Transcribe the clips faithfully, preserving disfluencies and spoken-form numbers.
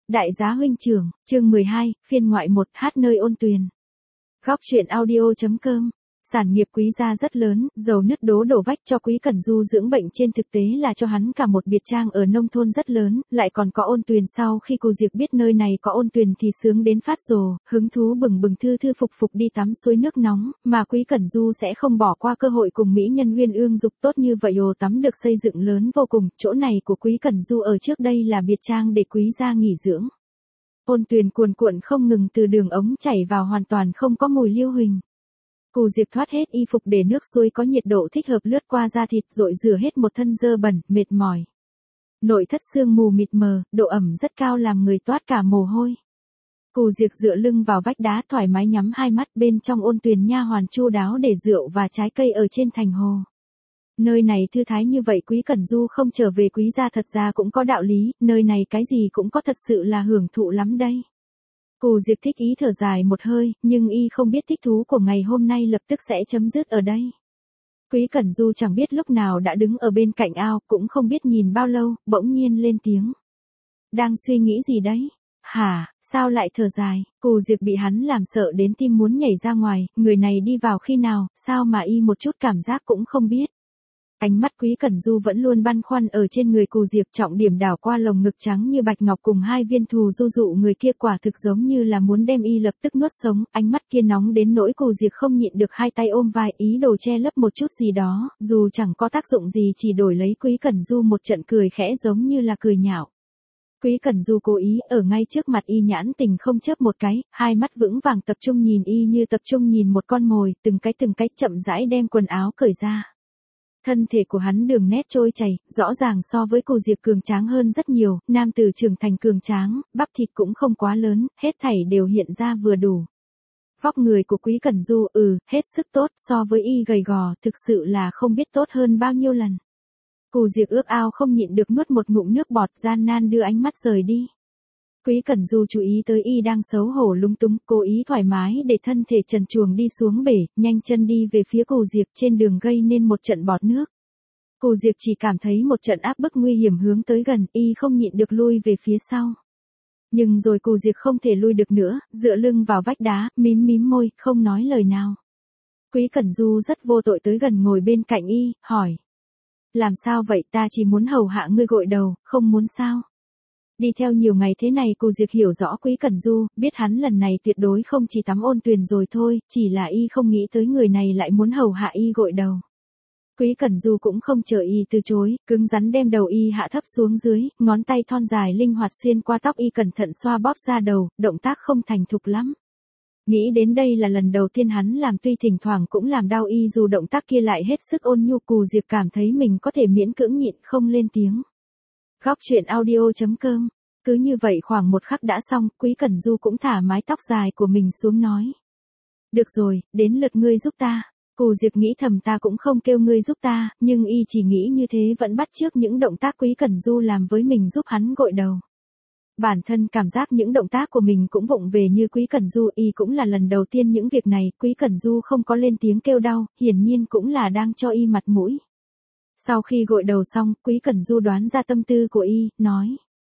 Đại giá huynh trưởng, chương mười hai, phiên ngoại một, hát nơi ôn tuyền. Góc truyện audio.com. Sản nghiệp Quý gia rất lớn, dầu nứt đố đổ vách cho Quý Cẩn Du dưỡng bệnh trên thực tế là cho hắn cả một biệt trang ở nông thôn rất lớn, lại còn có ôn tuyền. Sau khi Cù Diệp biết nơi này có ôn tuyền thì sướng đến phát rồ, hứng thú bừng bừng thư thư phục phục đi tắm suối nước nóng, mà Quý Cẩn Du sẽ không bỏ qua cơ hội cùng mỹ nhân Uyên Ương dục tốt như vậy. Hồ tắm được xây dựng lớn vô cùng, chỗ này của Quý Cẩn Du ở trước đây là biệt trang để Quý gia nghỉ dưỡng. Ôn tuyền cuồn cuộn không ngừng từ đường ống chảy vào, hoàn toàn không có mùi lưu huỳnh. Cù Diệp thoát hết y phục để nước suối có nhiệt độ thích hợp lướt qua da thịt, rội rửa hết một thân dơ bẩn, mệt mỏi. Nội thất sương mù mịt mờ, độ ẩm rất cao làm người toát cả mồ hôi. Cù Diệp dựa lưng vào vách đá thoải mái nhắm hai mắt, bên trong ôn tuyền nha hoàn chu đáo để rượu và trái cây ở trên thành hồ. Nơi này thư thái như vậy Quý Cẩn Du không trở về Quý gia thật ra cũng có đạo lý, nơi này cái gì cũng có, thật sự là hưởng thụ lắm đây. Cù Diệp thích ý thở dài một hơi, nhưng y không biết thích thú của ngày hôm nay lập tức sẽ chấm dứt ở đây. Quý Cẩn Du chẳng biết lúc nào đã đứng ở bên cạnh ao, cũng không biết nhìn bao lâu, bỗng nhiên lên tiếng. Đang suy nghĩ gì đấy? Hả, sao lại thở dài? Cù Diệp bị hắn làm sợ đến tim muốn nhảy ra ngoài, người này đi vào khi nào, sao mà y một chút cảm giác cũng không biết. Ánh mắt Quý Cẩn Du vẫn luôn băn khoăn ở trên người Cù Diệp, trọng điểm đảo qua lồng ngực trắng như bạch ngọc cùng hai viên thù du dụ người kia, quả thực giống như là muốn đem y lập tức nuốt sống, ánh mắt kia nóng đến nỗi Cù Diệp không nhịn được hai tay ôm vai, ý đồ che lấp một chút gì đó, dù chẳng có tác dụng gì, chỉ đổi lấy Quý Cẩn Du một trận cười khẽ giống như là cười nhạo. Quý Cẩn Du cố ý ở ngay trước mặt y, nhãn tình không chớp một cái, hai mắt vững vàng tập trung nhìn y như tập trung nhìn một con mồi, từng cái từng cái chậm rãi đem quần áo cởi ra. Thân thể của hắn đường nét trôi chảy, rõ ràng so với Cù Diệp cường tráng hơn rất nhiều, nam tử trưởng thành cường tráng, bắp thịt cũng không quá lớn, hết thảy đều hiện ra vừa đủ. Vóc người của Quý Cẩn Du, ừ, hết sức tốt, so với y gầy gò, thực sự là không biết tốt hơn bao nhiêu lần. Cù Diệp ước ao không nhịn được nuốt một ngụm nước bọt, gian nan đưa ánh mắt rời đi. Quý Cẩn Du chú ý tới y đang xấu hổ lung túng, cố ý thoải mái để thân thể trần truồng đi xuống bể, nhanh chân đi về phía Cù Diệp, trên đường gây nên một trận bọt nước. Cù Diệp chỉ cảm thấy một trận áp bức nguy hiểm hướng tới gần, y không nhịn được lui về phía sau. Nhưng rồi Cù Diệp không thể lui được nữa, dựa lưng vào vách đá, mím mím môi, không nói lời nào. Quý Cẩn Du rất vô tội tới gần ngồi bên cạnh y, hỏi. Làm sao vậy, ta chỉ muốn hầu hạ ngươi gội đầu, không muốn sao? Đi theo nhiều ngày thế này Cù Diệp hiểu rõ Quý Cẩn Du, biết hắn lần này tuyệt đối không chỉ tắm ôn tuyền rồi thôi, chỉ là y không nghĩ tới người này lại muốn hầu hạ y gội đầu. Quý Cẩn Du cũng không chờ y từ chối, cứng rắn đem đầu y hạ thấp xuống dưới, ngón tay thon dài linh hoạt xuyên qua tóc y, cẩn thận xoa bóp ra đầu, động tác không thành thục lắm. Nghĩ đến đây là lần đầu tiên hắn làm, tuy thỉnh thoảng cũng làm đau y, dù động tác kia lại hết sức ôn nhu, Cù Diệp cảm thấy mình có thể miễn cưỡng nhịn không lên tiếng. Góc truyện audio.com. Cứ như vậy khoảng một khắc đã xong, Quý Cẩn Du cũng thả mái tóc dài của mình xuống nói. Được rồi, đến lượt ngươi giúp ta. Cù Diệp nghĩ thầm ta cũng không kêu ngươi giúp ta, nhưng y chỉ nghĩ như thế vẫn bắt chước những động tác Quý Cẩn Du làm với mình giúp hắn gội đầu. Bản thân cảm giác những động tác của mình cũng vụng về như Quý Cẩn Du, y cũng là lần đầu tiên những việc này, Quý Cẩn Du không có lên tiếng kêu đau, hiển nhiên cũng là đang cho y mặt mũi. Sau khi gội đầu xong, Quý Cẩn Du đoán ra tâm tư của y, nói.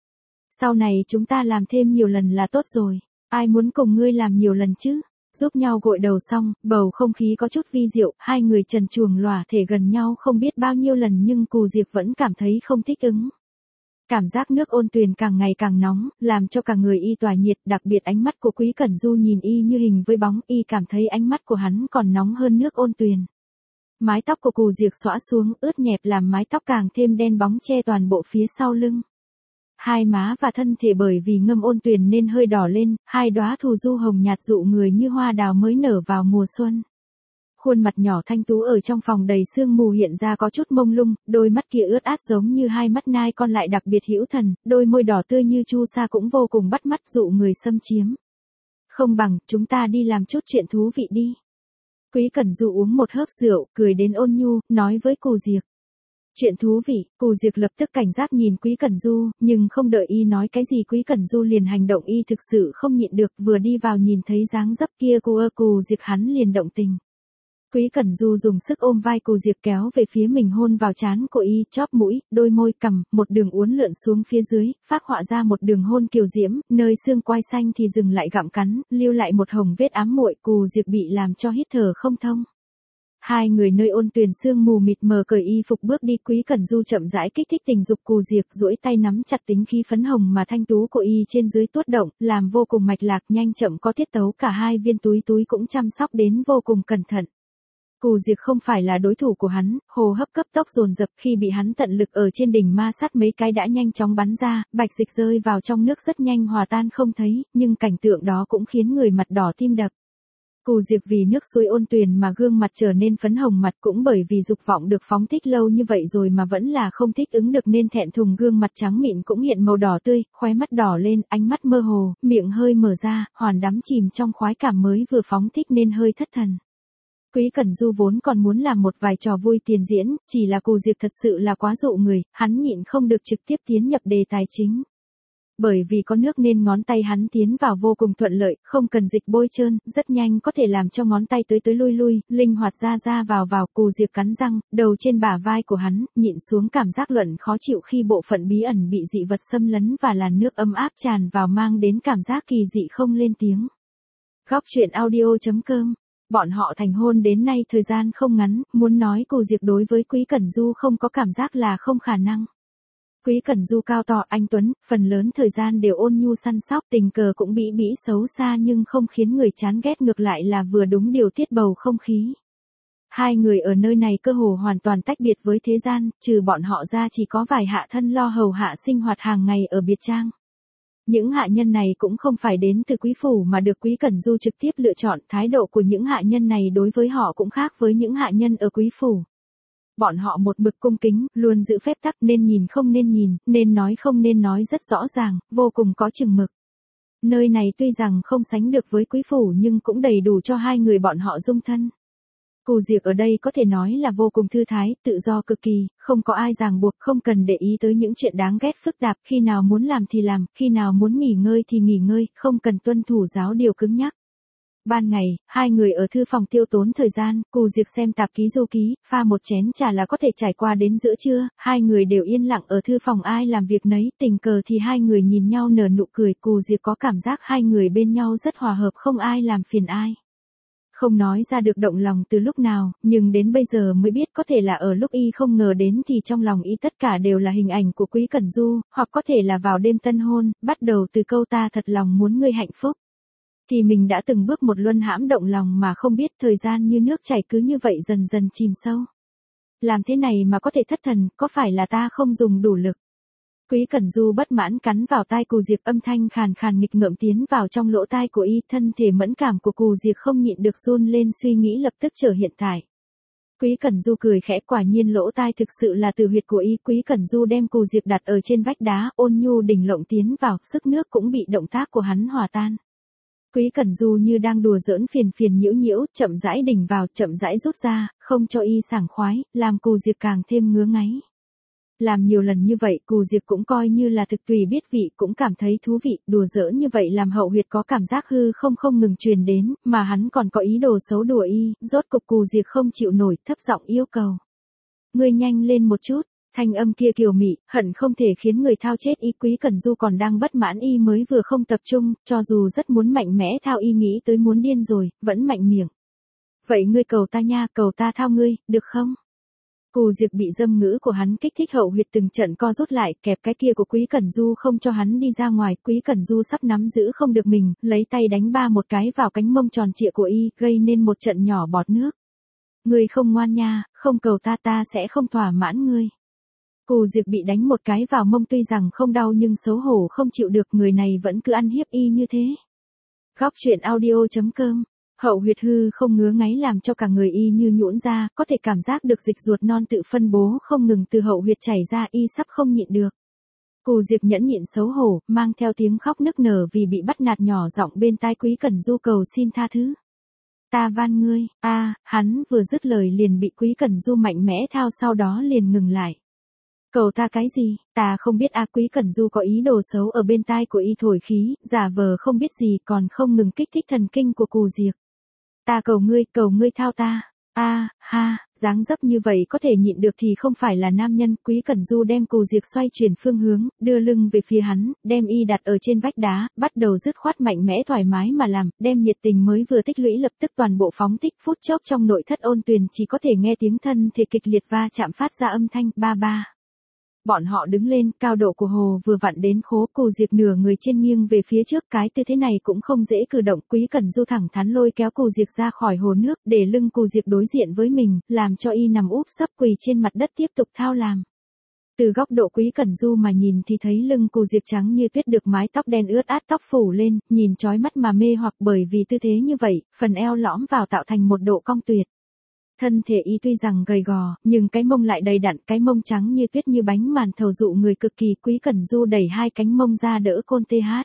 Sau này chúng ta làm thêm nhiều lần là tốt rồi, ai muốn cùng ngươi làm nhiều lần chứ? Giúp nhau gội đầu xong, bầu không khí có chút vi diệu, hai người trần truồng lòa thể gần nhau không biết bao nhiêu lần, nhưng Cù Diệp vẫn cảm thấy không thích ứng. Cảm giác nước ôn tuyền càng ngày càng nóng, làm cho cả người y tỏa nhiệt, đặc biệt ánh mắt của Quý Cẩn Du nhìn y như hình với bóng, y cảm thấy ánh mắt của hắn còn nóng hơn nước ôn tuyền. Mái tóc của Cù Diệp xõa xuống, ướt nhẹp làm mái tóc càng thêm đen bóng che toàn bộ phía sau lưng. Hai má và thân thể bởi vì ngâm ôn tuyền nên hơi đỏ lên, hai đóa thù du hồng nhạt dụ người như hoa đào mới nở vào mùa xuân. Khuôn mặt nhỏ thanh tú ở trong phòng đầy sương mù hiện ra có chút mông lung, đôi mắt kia ướt át giống như hai mắt nai con lại đặc biệt hữu thần, đôi môi đỏ tươi như chu sa cũng vô cùng bắt mắt dụ người xâm chiếm. Không bằng, chúng ta đi làm chút chuyện thú vị đi. Quý Cẩn Du uống một hớp rượu, cười đến ôn nhu, nói với Cù Diệp. Chuyện thú vị, Cù Diệp lập tức cảnh giác nhìn Quý Cẩn Du, nhưng không đợi y nói cái gì Quý Cẩn Du liền hành động, y thực sự không nhịn được, vừa đi vào nhìn thấy dáng dấp kia của Cù Diệp hắn liền động tình. Quý Cẩn Du dùng sức ôm vai Cù Diệp kéo về phía mình hôn vào trán của y, chóp mũi, đôi môi, cằm, một đường uốn lượn xuống phía dưới, phác họa ra một đường hôn kiều diễm, nơi xương quai xanh thì dừng lại gặm cắn, lưu lại một hồng vết ám muội, Cù Diệp bị làm cho hít thở không thông. Hai người nơi ôn tuyền sương mù mịt mờ cởi y phục bước đi, Quý Cẩn Du chậm rãi kích thích tình dục Cù Diệp, duỗi tay nắm chặt tính khí phấn hồng mà thanh tú của y trên dưới tuốt động, làm vô cùng mạch lạc, nhanh chậm có tiết tấu, cả hai viên túi túi cũng chăm sóc đến vô cùng cẩn thận. Cù Diệp không phải là đối thủ của hắn, hô hấp cấp tốc dồn dập, khi bị hắn tận lực ở trên đỉnh ma sát mấy cái đã nhanh chóng bắn ra, bạch dịch rơi vào trong nước rất nhanh hòa tan không thấy, nhưng cảnh tượng đó cũng khiến người mặt đỏ tim đập. Cù Diệp vì nước suối ôn tuyền mà gương mặt trở nên phấn hồng, mặt cũng bởi vì dục vọng được phóng thích lâu như vậy rồi mà vẫn là không thích ứng được nên thẹn thùng, gương mặt trắng mịn cũng hiện màu đỏ tươi, khóe mắt đỏ lên, ánh mắt mơ hồ, miệng hơi mở ra, hoàn đắm chìm trong khoái cảm mới vừa phóng thích nên hơi thất thần. Quý Cẩn Du vốn còn muốn làm một vài trò vui tiền diễn, chỉ là Cù Diệp thật sự là quá dụ người, hắn nhịn không được trực tiếp tiến nhập đề tài chính. Bởi vì có nước nên ngón tay hắn tiến vào vô cùng thuận lợi, không cần dịch bôi trơn, rất nhanh có thể làm cho ngón tay tới tới lui lui, linh hoạt ra ra vào vào. Cù Diệp cắn răng, đầu trên bả vai của hắn, nhịn xuống cảm giác luận khó chịu khi bộ phận bí ẩn bị dị vật xâm lấn và làn nước ấm áp tràn vào mang đến cảm giác kỳ dị không lên tiếng. Góc truyện audio chấm com. Bọn họ thành hôn đến nay thời gian không ngắn, muốn nói Cù Diệp đối với Quý Cẩn Du không có cảm giác là không khả năng. Quý Cẩn Du cao to anh tuấn, phần lớn thời gian đều ôn nhu săn sóc, tình cờ cũng bĩ bĩ xấu xa nhưng không khiến người chán ghét, ngược lại là vừa đúng điều tiết bầu không khí. Hai người ở nơi này cơ hồ hoàn toàn tách biệt với thế gian, trừ bọn họ ra chỉ có vài hạ thân lo hầu hạ sinh hoạt hàng ngày ở biệt trang. Những hạ nhân này cũng không phải đến từ quý phủ mà được Quý Cẩn Du trực tiếp lựa chọn, thái độ của những hạ nhân này đối với họ cũng khác với những hạ nhân ở quý phủ. Bọn họ một mực cung kính, luôn giữ phép tắc, nên nhìn không nên nhìn, nên nói không nên nói rất rõ ràng, vô cùng có chừng mực. Nơi này tuy rằng không sánh được với quý phủ nhưng cũng đầy đủ cho hai người bọn họ dung thân. Cù Diệp ở đây có thể nói là vô cùng thư thái, tự do cực kỳ, không có ai ràng buộc, không cần để ý tới những chuyện đáng ghét phức tạp, khi nào muốn làm thì làm, khi nào muốn nghỉ ngơi thì nghỉ ngơi, không cần tuân thủ giáo điều cứng nhắc. Ban ngày, hai người ở thư phòng tiêu tốn thời gian, Cù Diệp xem tạp ký du ký, pha một chén trà là có thể trải qua đến giữa trưa, hai người đều yên lặng ở thư phòng ai làm việc nấy, tình cờ thì hai người nhìn nhau nở nụ cười, Cù Diệp có cảm giác hai người bên nhau rất hòa hợp, không ai làm phiền ai. Không nói ra được động lòng từ lúc nào, nhưng đến bây giờ mới biết có thể là ở lúc y không ngờ đến thì trong lòng y tất cả đều là hình ảnh của Quý Cẩn Du, hoặc có thể là vào đêm tân hôn, bắt đầu từ câu ta thật lòng muốn ngươi hạnh phúc. Thì mình đã từng bước một luân hãm động lòng mà không biết thời gian như nước chảy cứ như vậy dần dần chìm sâu. Làm thế này mà có thể thất thần, có phải là ta không dùng đủ lực? Quý Cẩn Du bất mãn cắn vào tai Cù Diệp, âm thanh khàn khàn nghịch ngợm tiến vào trong lỗ tai của y, thân thể mẫn cảm của Cù Diệp không nhịn được run lên, suy nghĩ lập tức trở hiện tại. Quý Cẩn Du cười khẽ, quả nhiên lỗ tai thực sự là từ huyệt của y. Quý Cẩn Du đem Cù Diệp đặt ở trên vách đá, ôn nhu đỉnh lộng tiến vào, sức nước cũng bị động tác của hắn hòa tan. Quý Cẩn Du như đang đùa giỡn, phiền phiền nhiễu nhiễu, chậm rãi đỉnh vào, chậm rãi rút ra, không cho y sảng khoái, làm Cù Diệp càng thêm ngứa ngáy. Làm nhiều lần như vậy, Cù Diệp cũng coi như là thực tùy biết vị, cũng cảm thấy thú vị, đùa giỡn như vậy làm hậu huyệt có cảm giác hư không không ngừng truyền đến, mà hắn còn có ý đồ xấu đùa y, rốt cục Cù Diệp không chịu nổi, thấp giọng yêu cầu. Ngươi nhanh lên một chút. Thanh âm kia kiều mị, hận không thể khiến người thao chết y. Quý Cẩn Du còn đang bất mãn y mới vừa không tập trung, cho dù rất muốn mạnh mẽ thao y nghĩ tới muốn điên rồi, vẫn mạnh miệng. Vậy ngươi cầu ta nha, cầu ta thao ngươi, được không? Cù Diệp bị dâm ngữ của hắn kích thích, hậu huyệt từng trận co rút lại, kẹp cái kia của Quý Cẩn Du không cho hắn đi ra ngoài. Quý Cẩn Du sắp nắm giữ không được mình, lấy tay đánh ba một cái vào cánh mông tròn trịa của y, gây nên một trận nhỏ bọt nước. Ngươi không ngoan nha, không cầu ta ta sẽ không thỏa mãn ngươi. Cù Diệp bị đánh một cái vào mông, tuy rằng không đau nhưng xấu hổ không chịu được, người này vẫn cứ ăn hiếp y như thế. Góc truyện audio chấm com. Hậu huyệt hư không ngứa ngáy làm cho cả người y như nhũn ra, có thể cảm giác được dịch ruột non tự phân bố không ngừng từ hậu huyệt chảy ra, y sắp không nhịn được. Cù Diệp nhẫn nhịn xấu hổ, mang theo tiếng khóc nức nở vì bị bắt nạt, nhỏ giọng bên tai Quý Cẩn Du cầu xin tha thứ. Ta van ngươi, a, à, hắn vừa dứt lời liền bị Quý Cẩn Du mạnh mẽ thao, sau đó liền ngừng lại. Cầu ta cái gì, ta không biết a. À, Quý Cẩn Du có ý đồ xấu ở bên tai của y thổi khí, giả vờ không biết gì, còn không ngừng kích thích thần kinh của Cù Diệp. Ta cầu ngươi, cầu ngươi thao ta. A, ha, dáng dấp như vậy có thể nhịn được thì không phải là nam nhân. Quý Cẩn Du đem cù diệt xoay chuyển phương hướng, đưa lưng về phía hắn, đem y đặt ở trên vách đá, bắt đầu dứt khoát mạnh mẽ thoải mái mà làm, đem nhiệt tình mới vừa tích lũy lập tức toàn bộ phóng thích. Phút chốc trong nội thất Ôn Tuyền chỉ có thể nghe tiếng thân thể kịch liệt va chạm phát ra âm thanh ba ba. Bọn họ đứng lên, cao độ của hồ vừa vặn đến khố, cù diệt nửa người trên nghiêng về phía trước, cái tư thế này cũng không dễ cử động. Quý Cẩn Du thẳng thắn lôi kéo cù diệt ra khỏi hồ nước, để lưng cù diệt đối diện với mình, làm cho y nằm úp sấp quỳ trên mặt đất tiếp tục thao làm. Từ góc độ Quý Cẩn Du mà nhìn thì thấy lưng cù diệt trắng như tuyết được mái tóc đen ướt át tóc phủ lên, nhìn chói mắt mà mê hoặc, bởi vì tư thế như vậy, phần eo lõm vào tạo thành một độ cong tuyệt. Thân thể y tuy rằng gầy gò, nhưng cái mông lại đầy đặn, cái mông trắng như tuyết như bánh màn thầu dụ người cực kỳ. Quý Cẩn Du đẩy hai cánh mông ra đỡ côn tê hát.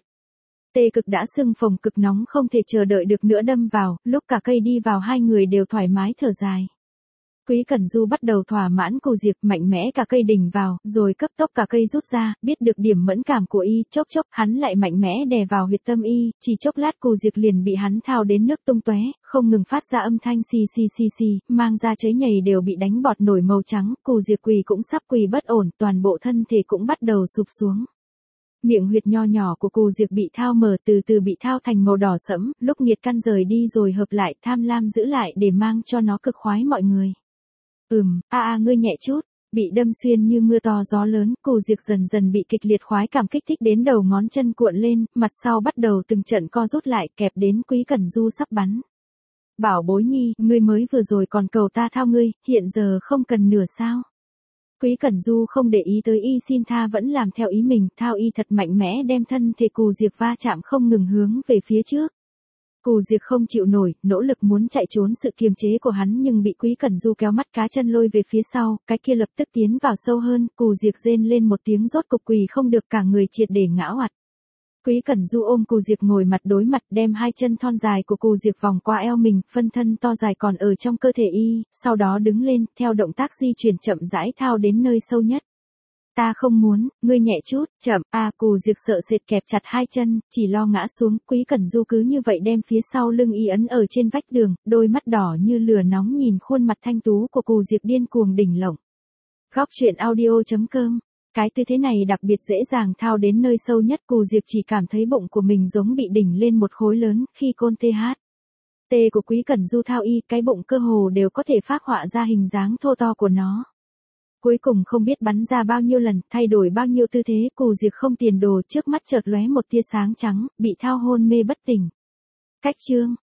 Tê cực đã sưng phồng cực nóng không thể chờ đợi được nữa đâm vào, lúc cả cây đi vào hai người đều thoải mái thở dài. Quý Cẩn Du bắt đầu thỏa mãn cù diệt, mạnh mẽ cả cây đỉnh vào, rồi cấp tốc cả cây rút ra, biết được điểm mẫn cảm của y, chốc chốc, hắn lại mạnh mẽ đè vào huyệt tâm y, chỉ chốc lát cù diệt liền bị hắn thao đến nước tung tóe, không ngừng phát ra âm thanh xì xì xì xì, mang ra chấy nhầy đều bị đánh bọt nổi màu trắng, cù diệt quỳ cũng sắp quỳ bất ổn, toàn bộ thân thể cũng bắt đầu sụp xuống. Miệng huyệt nho nhỏ của cù diệt bị thao mở, từ từ bị thao thành màu đỏ sẫm, lúc nhiệt căn rời đi rồi hợp lại, tham lam giữ lại để mang cho nó cực khoái mọi người. Ừm, a a ngươi nhẹ chút, bị đâm xuyên như mưa to gió lớn, cù diệt dần dần bị kịch liệt khoái cảm kích thích đến đầu ngón chân cuộn lên, mặt sau bắt đầu từng trận co rút lại, kẹp đến Quý Cẩn Du sắp bắn. Bảo bối nhi, ngươi mới vừa rồi còn cầu ta thao ngươi, hiện giờ không cần nửa sao? Quý Cẩn Du không để ý tới y xin tha vẫn làm theo ý mình, thao y thật mạnh mẽ đem thân thể cù diệt va chạm không ngừng hướng về phía trước. Cù diệt không chịu nổi, nỗ lực muốn chạy trốn sự kiềm chế của hắn nhưng bị Quý Cẩn Du kéo mắt cá chân lôi về phía sau, cái kia lập tức tiến vào sâu hơn, cù diệt rên lên một tiếng rốt cục quỳ không được, cả người triệt để ngã oặt. Quý Cẩn Du ôm cù diệt ngồi mặt đối mặt, đem hai chân thon dài của cù diệt vòng qua eo mình, phân thân to dài còn ở trong cơ thể y, sau đó đứng lên, theo động tác di chuyển chậm rãi thao đến nơi sâu nhất. Ta không muốn, ngươi nhẹ chút, chậm, a à, cù diệt sợ sệt kẹp chặt hai chân, chỉ lo ngã xuống. Quý Cẩn Du cứ như vậy đem phía sau lưng y ấn ở trên vách đường, đôi mắt đỏ như lửa nóng nhìn khuôn mặt thanh tú của cù diệt điên cuồng đỉnh lộng. Góc truyện audio chấm com. Cái tư thế này đặc biệt dễ dàng thao đến nơi sâu nhất, cù diệt chỉ cảm thấy bụng của mình giống bị đỉnh lên một khối lớn, khi côn tê hát. Tê của Quý Cẩn Du thao y, cái bụng cơ hồ đều có thể phác họa ra hình dáng thô to của nó. Cuối cùng không biết bắn ra bao nhiêu lần, thay đổi bao nhiêu tư thế, cù diệt không tiền đồ, trước mắt chợt lóe một tia sáng trắng, bị thao hôn mê bất tỉnh. Cách chương